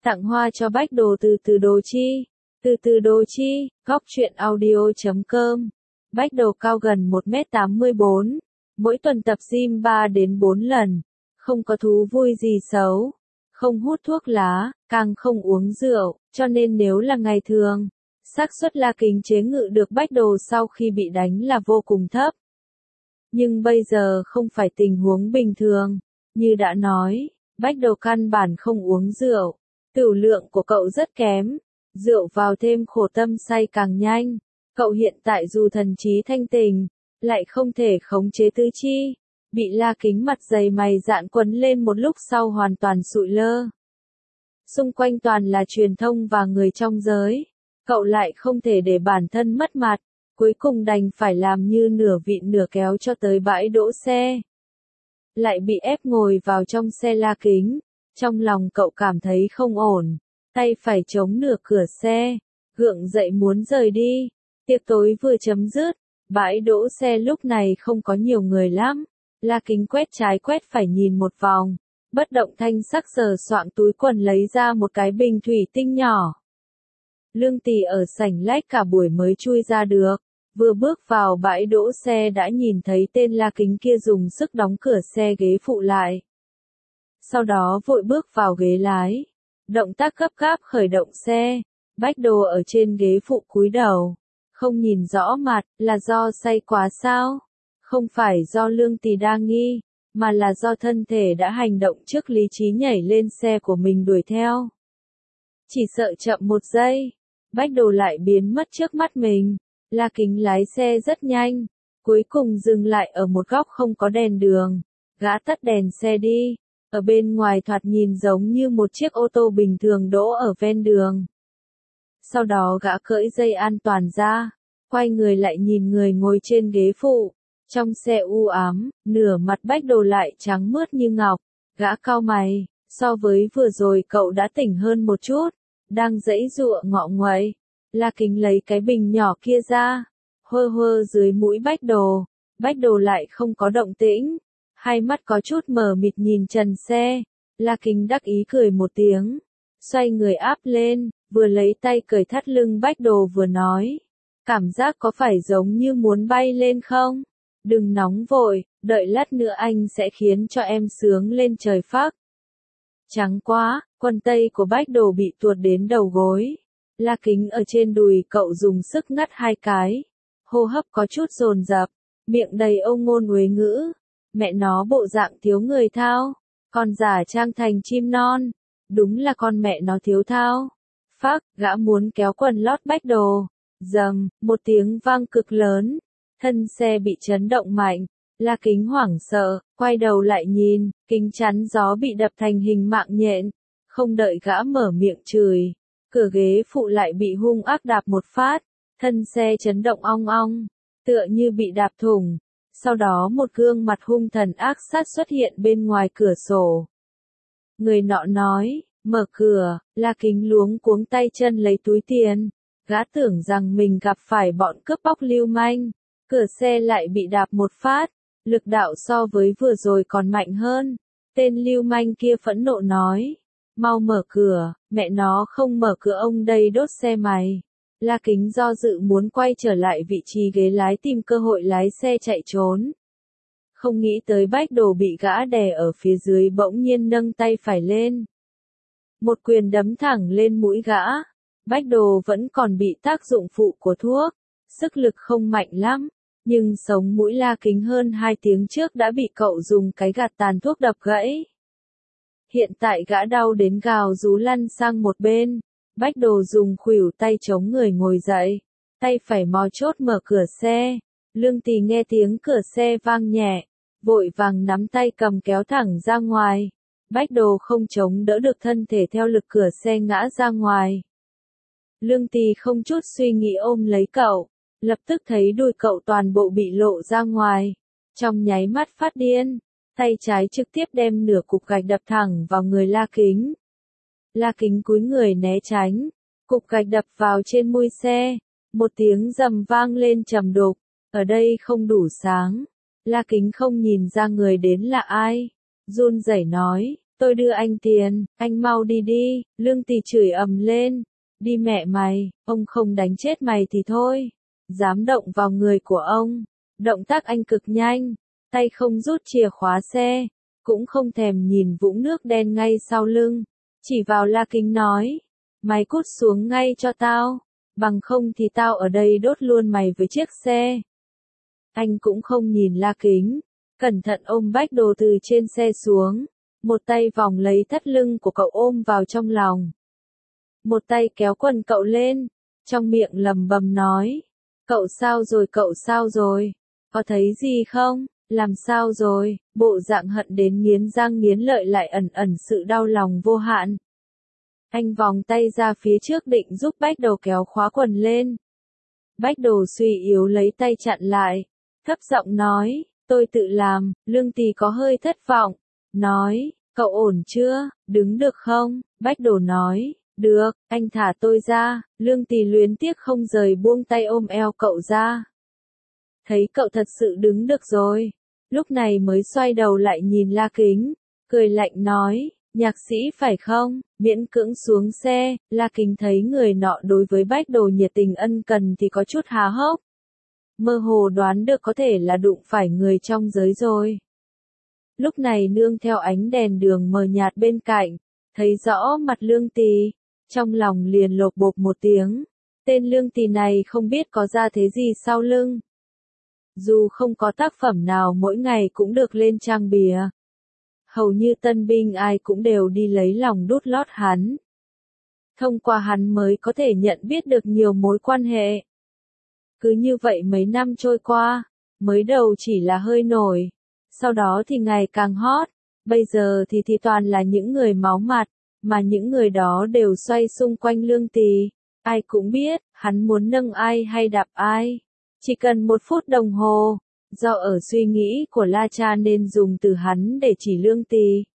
Tặng hoa cho Bách Đồ từ từ Đồ Chi. Từ từ Đồ Chi, góc truyện audio.com. Bách Đồ cao gần 1m84, mỗi tuần tập gym 3 đến 4 lần, không có thú vui gì xấu, không hút thuốc lá, càng không uống rượu, cho nên nếu là ngày thường, xác suất La Kính chế ngự được Bách Đồ sau khi bị đánh là vô cùng thấp. Nhưng bây giờ không phải tình huống bình thường, như đã nói, Bách Đồ căn bản không uống rượu, tửu lượng của cậu rất kém, rượu vào thêm khổ tâm say càng nhanh. Cậu hiện tại dù thần trí thanh tình, lại không thể khống chế tứ chi, bị La Kính mặt dày mày dạn quấn lên một lúc sau hoàn toàn sụi lơ. Xung quanh toàn là truyền thông và người trong giới, cậu lại không thể để bản thân mất mặt, cuối cùng đành phải làm như nửa vịn nửa kéo cho tới bãi đỗ xe. Lại bị ép ngồi vào trong xe La Kính, trong lòng cậu cảm thấy không ổn, tay phải chống nửa cửa xe, gượng dậy muốn rời đi. Tiệc tối vừa chấm dứt, bãi đỗ xe lúc này không có nhiều người lắm. La Kính quét trái quét phải nhìn một vòng, bất động thanh sắc sờ soạng túi quần lấy ra một cái bình thủy tinh nhỏ. Lương Tì ở sảnh lách cả buổi mới chui ra được, vừa bước vào bãi đỗ xe đã nhìn thấy tên La Kính kia dùng sức đóng cửa xe ghế phụ lại. Sau đó vội bước vào ghế lái, động tác gấp gáp khởi động xe, Bách Đồ ở trên ghế phụ cúi đầu. Không nhìn rõ mặt, là do say quá sao? Không phải do Lương Tì đa nghi, mà là do thân thể đã hành động trước lý trí nhảy lên xe của mình đuổi theo. Chỉ sợ chậm một giây, Bách Đồ lại biến mất trước mắt mình. La Kính lái xe rất nhanh, cuối cùng dừng lại ở một góc không có đèn đường. Gã tắt đèn xe đi, ở bên ngoài thoạt nhìn giống như một chiếc ô tô bình thường đỗ ở ven đường. Sau đó gã cởi dây an toàn ra, quay người lại nhìn người ngồi trên ghế phụ. Trong xe u ám, nửa mặt Bách Đồ lại trắng mướt như ngọc. Gã cau mày, so với vừa rồi cậu đã tỉnh hơn một chút, đang giãy giụa ngọ nguậy. La Kính lấy cái bình nhỏ kia ra, hơ hơ dưới mũi Bách Đồ. Bách Đồ lại không có động tĩnh, hai mắt có chút mờ mịt nhìn trần xe. La Kính đắc ý cười một tiếng, xoay người áp lên, vừa lấy tay cởi thắt lưng Bách Đồ vừa nói. Cảm giác có phải giống như muốn bay lên không? Đừng nóng vội, đợi lát nữa anh sẽ khiến cho em sướng lên trời phác. Trắng quá, quần tây của Bách Đồ bị tuột đến đầu gối. La Kính ở trên đùi cậu dùng sức ngắt hai cái. Hô hấp có chút dồn dập, miệng đầy âu ngôn uế ngữ. Mẹ nó bộ dạng thiếu người thao, còn giả trang thành chim non. Đúng là con mẹ nó thiếu thao. Phác, gã muốn kéo quần lót Bách Đồ. Dầm, một tiếng vang cực lớn, thân xe bị chấn động mạnh, La Kính hoảng sợ, quay đầu lại nhìn, kính chắn gió bị đập thành hình mạng nhện, không đợi gã mở miệng chửi, cửa ghế phụ lại bị hung ác đạp một phát, thân xe chấn động ong ong, tựa như bị đạp thủng, sau đó một gương mặt hung thần ác sát xuất hiện bên ngoài cửa sổ. Người nọ nói, mở cửa, La Kính luống cuống tay chân lấy túi tiền. Gã tưởng rằng mình gặp phải bọn cướp bóc lưu manh, cửa xe lại bị đạp một phát, lực đạo so với vừa rồi còn mạnh hơn. Tên lưu manh kia phẫn nộ nói, mau mở cửa, mẹ nó không mở cửa ông đây đốt xe mày. La Kính do dự muốn quay trở lại vị trí ghế lái tìm cơ hội lái xe chạy trốn. Không nghĩ tới Bách Đồ bị gã đè ở phía dưới bỗng nhiên nâng tay phải lên. Một quyền đấm thẳng lên mũi gã. Bách Đồ vẫn còn bị tác dụng phụ của thuốc, sức lực không mạnh lắm, nhưng sống mũi La Kính hơn 2 tiếng trước đã bị cậu dùng cái gạt tàn thuốc đập gãy. Hiện tại gã đau đến gào rú lăn sang một bên, Bách Đồ dùng khuỷu tay chống người ngồi dậy, tay phải mò chốt mở cửa xe. Lương Tì nghe tiếng cửa xe vang nhẹ, vội vàng nắm tay cầm kéo thẳng ra ngoài. Bách Đồ không chống đỡ được thân thể theo lực cửa xe ngã ra ngoài. Lương Tì không chút suy nghĩ ôm lấy cậu, lập tức thấy đùi cậu toàn bộ bị lộ ra ngoài. Trong nháy mắt phát điên, tay trái trực tiếp đem nửa cục gạch đập thẳng vào người La Kính. La Kính cúi người né tránh, cục gạch đập vào trên mui xe, một tiếng rầm vang lên trầm đục, ở đây không đủ sáng. La Kính không nhìn ra người đến là ai, run rẩy nói, tôi đưa anh tiền, anh mau đi đi, Lương Tỷ chửi ầm lên, đi mẹ mày, ông không đánh chết mày thì thôi, dám động vào người của ông, động tác anh cực nhanh, tay không rút chìa khóa xe, cũng không thèm nhìn vũng nước đen ngay sau lưng, chỉ vào La Kính nói, mày cút xuống ngay cho tao, bằng không thì tao ở đây đốt luôn mày với chiếc xe. Anh cũng không nhìn La Kính, cẩn thận ôm Bách Đồ từ trên xe xuống, một tay vòng lấy thắt lưng của cậu ôm vào trong lòng. Một tay kéo quần cậu lên, trong miệng lầm bầm nói, cậu sao rồi, có thấy gì không, làm sao rồi, bộ dạng hận đến nghiến răng nghiến lợi lại ẩn ẩn sự đau lòng vô hạn. Anh vòng tay ra phía trước định giúp Bách Đồ kéo khóa quần lên. Bách Đồ suy yếu lấy tay chặn lại, thấp giọng nói, tôi tự làm, Lương Tỷ có hơi thất vọng, nói, cậu ổn chưa, đứng được không, Bách Đồ nói, được, anh thả tôi ra, Lương Tỷ luyến tiếc không rời buông tay ôm eo cậu ra. Thấy cậu thật sự đứng được rồi, lúc này mới xoay đầu lại nhìn La Kính, cười lạnh nói, nhạc sĩ phải không, miễn cưỡng xuống xe, La Kính thấy người nọ đối với Bách Đồ nhiệt tình ân cần thì có chút há hốc. Mơ hồ đoán được có thể là đụng phải người trong giới rồi. Lúc này nương theo ánh đèn đường mờ nhạt bên cạnh, thấy rõ mặt Lương Tỷ, trong lòng liền lột bột một tiếng, tên Lương Tỷ này không biết có ra thế gì sau lưng. Dù không có tác phẩm nào mỗi ngày cũng được lên trang bìa, hầu như tân binh ai cũng đều đi lấy lòng đút lót hắn. Thông qua hắn mới có thể nhận biết được nhiều mối quan hệ. Cứ như vậy mấy năm trôi qua, mới đầu chỉ là hơi nổi, sau đó thì ngày càng hot, bây giờ thì toàn là những người máu mặt, mà những người đó đều xoay xung quanh Lương Tỷ. Ai cũng biết, hắn muốn nâng ai hay đạp ai. Chỉ cần 1 phút đồng hồ, do ở suy nghĩ của La Cha nên dùng từ hắn để chỉ Lương Tỷ.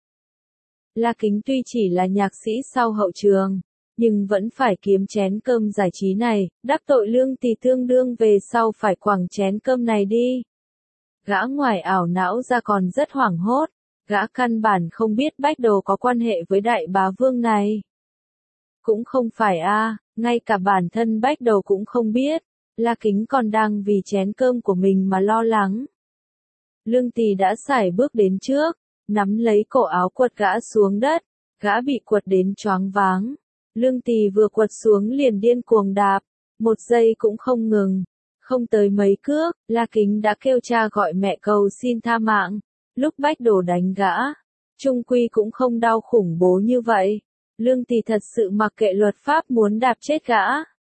La Kính tuy chỉ là nhạc sĩ sau hậu trường, nhưng vẫn phải kiếm chén cơm giải trí này, đắc tội Lương Tỷ tương đương về sau phải quẳng chén cơm này đi. Gã ngoài ảo não ra còn rất hoảng hốt, gã căn bản không biết Bách Đồ có quan hệ với đại bá vương này. Cũng không phải ngay cả bản thân Bách Đồ cũng không biết, La Kính còn đang vì chén cơm của mình mà lo lắng. Lương Tỷ đã sải bước đến trước, nắm lấy cổ áo quật gã xuống đất, gã bị quật đến choáng váng. Lương Tỷ vừa quật xuống liền điên cuồng đạp, 1 giây cũng không ngừng. Không tới mấy cước, La Kính đã kêu cha gọi mẹ cầu xin tha mạng. Lúc Bách Đồ đánh gã, chung quy cũng không đau khủng bố như vậy. Lương Tỷ thật sự mặc kệ luật pháp muốn đạp chết gã.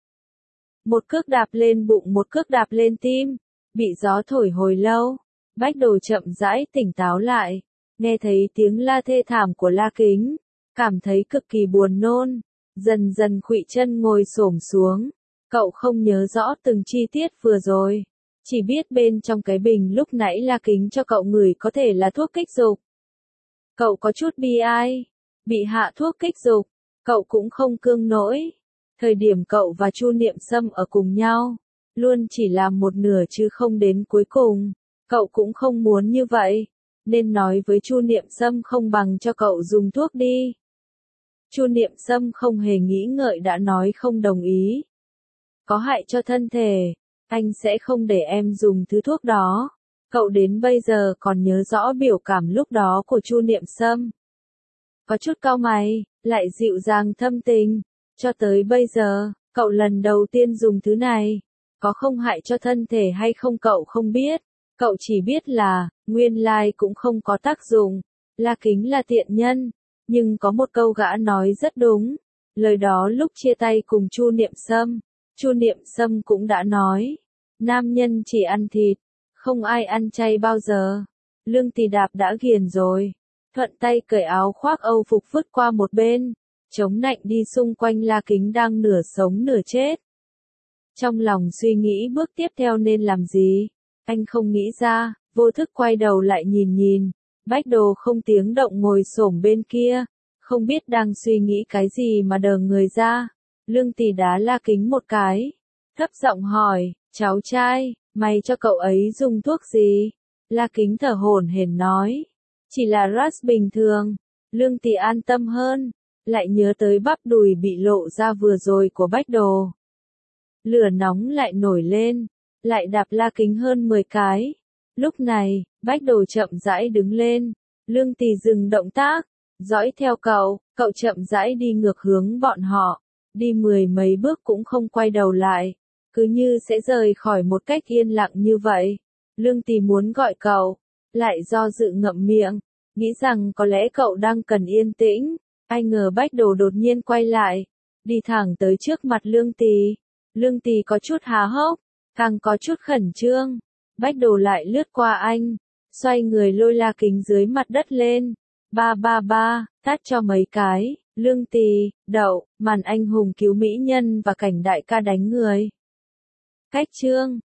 1 cước đạp lên bụng, 1 cước đạp lên tim, bị gió thổi hồi lâu. Bách Đồ chậm rãi tỉnh táo lại, nghe thấy tiếng la thê thảm của La Kính, cảm thấy cực kỳ buồn nôn, dần dần khuỵu chân ngồi xổm xuống. Cậu không nhớ rõ từng chi tiết vừa rồi, chỉ biết bên trong cái bình lúc nãy La Kính cho cậu ngửi có thể là thuốc kích dục. Cậu có chút bi ai, bị hạ thuốc kích dục, cậu cũng không cương nỗi. Thời điểm cậu và Chu Niệm Sâm ở cùng nhau, luôn chỉ làm một nửa chứ không đến cuối cùng. Cậu cũng không muốn như vậy, nên nói với Chu Niệm Sâm không bằng cho cậu dùng thuốc đi. Chu Niệm Sâm không hề nghĩ ngợi đã nói không đồng ý. Có hại cho thân thể, anh sẽ không để em dùng thứ thuốc đó. Cậu đến bây giờ còn nhớ rõ biểu cảm lúc đó của Chu Niệm Sâm. Có chút cau mày, lại dịu dàng thâm tình. Cho tới bây giờ, cậu lần đầu tiên dùng thứ này. Có không hại cho thân thể hay không cậu không biết. Cậu chỉ biết là, nguyên lai cũng không có tác dụng. La Kính là tiện nhân. Nhưng có một câu gã nói rất đúng. Lời đó lúc chia tay cùng Chu Niệm Sâm. Chu Niệm Sâm cũng đã nói. Nam nhân chỉ ăn thịt. Không ai ăn chay bao giờ. Lương Tỷ đạp đã ghiền rồi. Thuận tay cởi áo khoác Âu phục vứt qua một bên. Chống nạnh đi xung quanh La Kính đang nửa sống nửa chết. Trong lòng suy nghĩ bước tiếp theo nên làm gì. Anh không nghĩ ra, vô thức quay đầu lại nhìn. Bách Đồ không tiếng động ngồi xổm bên kia. Không biết đang suy nghĩ cái gì mà đờ người ra. Lương Tỷ đá La Kính một cái. Thấp giọng hỏi, cháu trai, mày cho cậu ấy dùng thuốc gì? La Kính thở hổn hển nói. Chỉ là Ras bình thường. Lương Tỷ an tâm hơn, lại nhớ tới bắp đùi bị lộ ra vừa rồi của Bách Đồ. Lửa nóng lại nổi lên, lại đạp La Kính hơn 10 cái. Lúc này, Bách Đồ chậm rãi đứng lên, Lương Tỷ dừng động tác, dõi theo cậu chậm rãi đi ngược hướng bọn họ, đi 10 mấy bước cũng không quay đầu lại, cứ như sẽ rời khỏi một cách yên lặng như vậy. Lương Tỷ muốn gọi cậu, lại do dự ngậm miệng, nghĩ rằng có lẽ cậu đang cần yên tĩnh, ai ngờ Bách Đồ đột nhiên quay lại, đi thẳng tới trước mặt Lương Tỷ. Lương Tỷ có chút há hốc, càng có chút khẩn trương. Bách Đồ lại lướt qua anh, xoay người lôi La Kính dưới mặt đất lên. Ba ba ba, tát cho mấy cái. Lương Tỷ, đậu, màn anh hùng cứu mỹ nhân và cảnh đại ca đánh người. Cách chương